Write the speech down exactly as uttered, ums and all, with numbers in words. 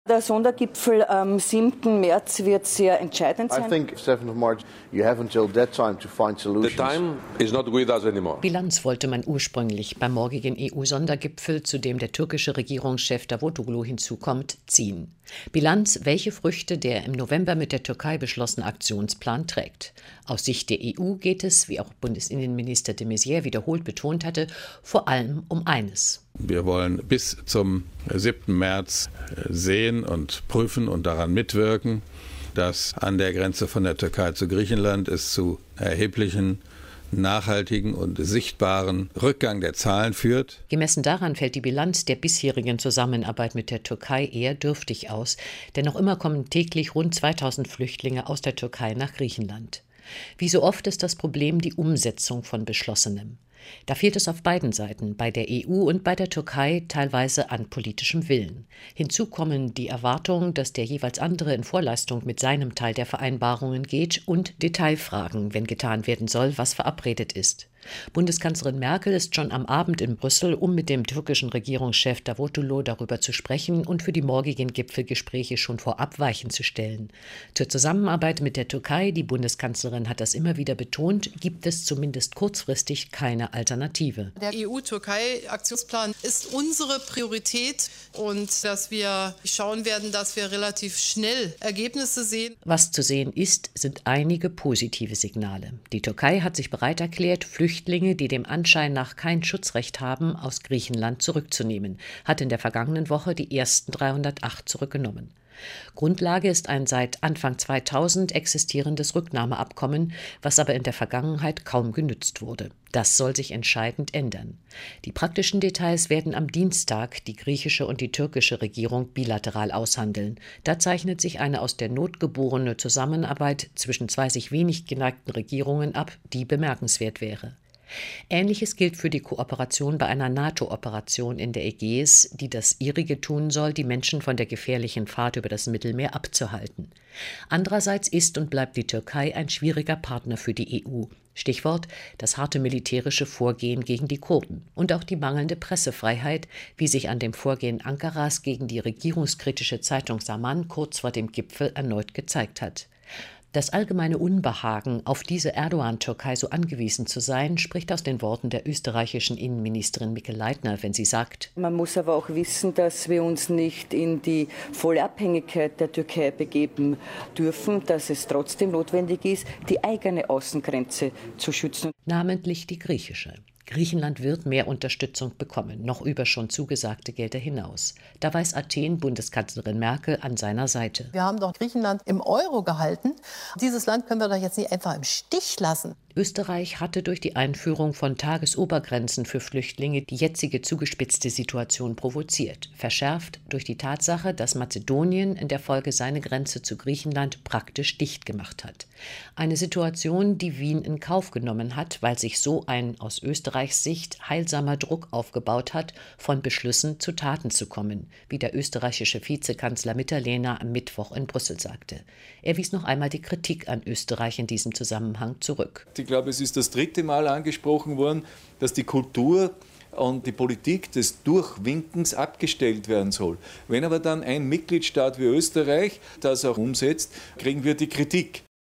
Der Sondergipfel am siebten März wird sehr entscheidend sein. I think seventh of March, you have until that time to find solutions. The time is not with us anymore. Bilanz wollte man ursprünglich beim morgigen E U-Sondergipfel, zu dem der türkische Regierungschef Davutoglu hinzukommt, ziehen. Bilanz, welche Früchte der im November mit der Türkei beschlossene Aktionsplan trägt. Aus Sicht der E U geht es, wie auch Bundesinnenminister de Maizière wiederholt betont hatte, vor allem um eines. Wir wollen bis zum siebten März sehen und prüfen und daran mitwirken, dass an der Grenze von der Türkei zu Griechenland es zu erheblichen, nachhaltigen und sichtbaren Rückgang der Zahlen führt. Gemessen daran fällt die Bilanz der bisherigen Zusammenarbeit mit der Türkei eher dürftig aus, denn noch immer kommen täglich rund zweitausend Flüchtlinge aus der Türkei nach Griechenland. Wie so oft ist das Problem die Umsetzung von Beschlossenem. Da fehlt es auf beiden Seiten, bei der E U und bei der Türkei, teilweise an politischem Willen. Hinzu kommen die Erwartung, dass der jeweils andere in Vorleistung mit seinem Teil der Vereinbarungen geht und Detailfragen, wenn getan werden soll, was verabredet ist. Bundeskanzlerin Merkel ist schon am Abend in Brüssel, um mit dem türkischen Regierungschef Davutoglu darüber zu sprechen und für die morgigen Gipfelgespräche schon vorab Weichen zu stellen. Zur Zusammenarbeit mit der Türkei, die Bundeskanzlerin hat das immer wieder betont, gibt es zumindest kurzfristig keine Alternative. Der E U-Türkei-Aktionsplan ist unsere Priorität und dass wir schauen werden, dass wir relativ schnell Ergebnisse sehen. Was zu sehen ist, sind einige positive Signale. Die Türkei hat sich bereit erklärt, Flüchtlinge Flüchtlinge, die dem Anschein nach kein Schutzrecht haben, aus Griechenland zurückzunehmen, hat in der vergangenen Woche die ersten dreihundertacht zurückgenommen. Grundlage ist ein seit Anfang zweitausend existierendes Rücknahmeabkommen, was aber in der Vergangenheit kaum genützt wurde. Das soll sich entscheidend ändern. Die praktischen Details werden am Dienstag die griechische und die türkische Regierung bilateral aushandeln. Da zeichnet sich eine aus der Not geborene Zusammenarbeit zwischen zwei sich wenig geneigten Regierungen ab, die bemerkenswert wäre. Ähnliches gilt für die Kooperation bei einer NATO-Operation in der Ägäis, die das ihrige tun soll, die Menschen von der gefährlichen Fahrt über das Mittelmeer abzuhalten. Andererseits ist und bleibt die Türkei ein schwieriger Partner für die E U. Stichwort das harte militärische Vorgehen gegen die Kurden und auch die mangelnde Pressefreiheit, wie sich an dem Vorgehen Ankaras gegen die regierungskritische Zeitung Zaman kurz vor dem Gipfel erneut gezeigt hat. Das allgemeine Unbehagen, auf diese Erdogan-Türkei so angewiesen zu sein, spricht aus den Worten der österreichischen Innenministerin Mikl Leitner, wenn sie sagt: Man muss aber auch wissen, dass wir uns nicht in die volle Abhängigkeit der Türkei begeben dürfen, dass es trotzdem notwendig ist, die eigene Außengrenze zu schützen. Namentlich die griechische. Griechenland wird mehr Unterstützung bekommen, noch über schon zugesagte Gelder hinaus. Da weiß Athen Bundeskanzlerin Merkel an seiner Seite. Wir haben doch Griechenland im Euro gehalten. Dieses Land können wir doch jetzt nicht einfach im Stich lassen. Österreich hatte durch die Einführung von Tagesobergrenzen für Flüchtlinge die jetzige zugespitzte Situation provoziert, verschärft durch die Tatsache, dass Mazedonien in der Folge seine Grenze zu Griechenland praktisch dicht gemacht hat. Eine Situation, die Wien in Kauf genommen hat, weil sich so ein aus Österreichs Sicht heilsamer Druck aufgebaut hat, von Beschlüssen zu Taten zu kommen, wie der österreichische Vizekanzler Mitterlehner am Mittwoch in Brüssel sagte. Er wies noch einmal die Kritik an Österreich in diesem Zusammenhang zurück. Ich glaube, es ist das dritte Mal angesprochen worden, dass die Kultur und die Politik des Durchwinkens abgestellt werden soll. Wenn aber dann ein Mitgliedstaat wie Österreich das auch umsetzt, kriegen wir die Kritik.